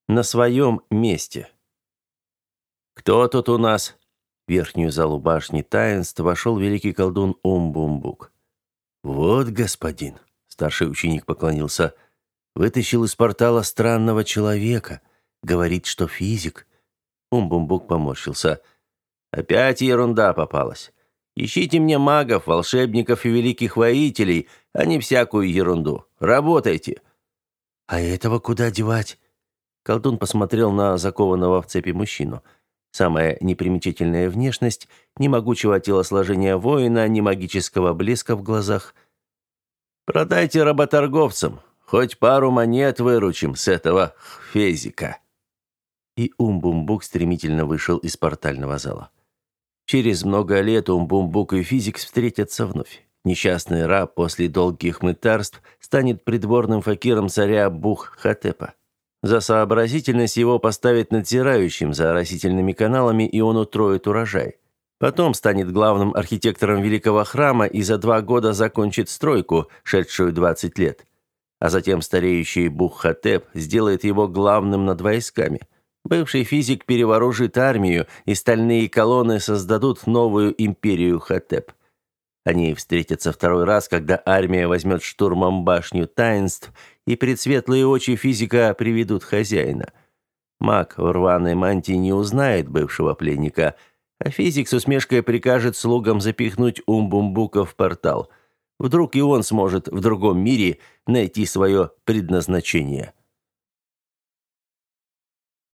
на своем месте. «Кто тут у нас?» В верхнюю залу башни таинств вошел великий колдун Ум-Бум-Бук. «Вот, господин», — старший ученик поклонился, — «вытащил из портала странного человека. Говорит, что физик». Ум-Бум-Бук поморщился. «Опять ерунда попалась. Ищите мне магов, волшебников и великих воителей, а не всякую ерунду. Работайте». «А этого куда девать?» Колдун посмотрел на закованного в цепи мужчину. Самая непримечательная внешность, ни могучего телосложения воина, ни магического блеска в глазах. «Продайте работорговцам, хоть пару монет выручим с этого фезика». И Ум-Бум-Бук стремительно вышел из портального зала. Через много лет Ум-Бум-Бук и физик встретятся вновь. Несчастный раб после долгих мытарств станет придворным факиром царя Бух-Хатепа. За сообразительность его поставят надзирающим за растительными каналами, и он утроит урожай. Потом станет главным архитектором великого храма и за 2 года закончит стройку, шедшую 20 лет. А затем стареющий Бух-Хатеп сделает его главным над войсками. Бывший физик перевооружит армию, и стальные колонны создадут новую империю Хатеп. Они встретятся второй раз, когда армия возьмет штурмом башню таинств, и предсветлые очи физика приведут хозяина. Маг в рваной мантии не узнает бывшего пленника, а физик с усмешкой прикажет слугам запихнуть Ум-Бум-Бука в портал. Вдруг и он сможет в другом мире найти свое предназначение.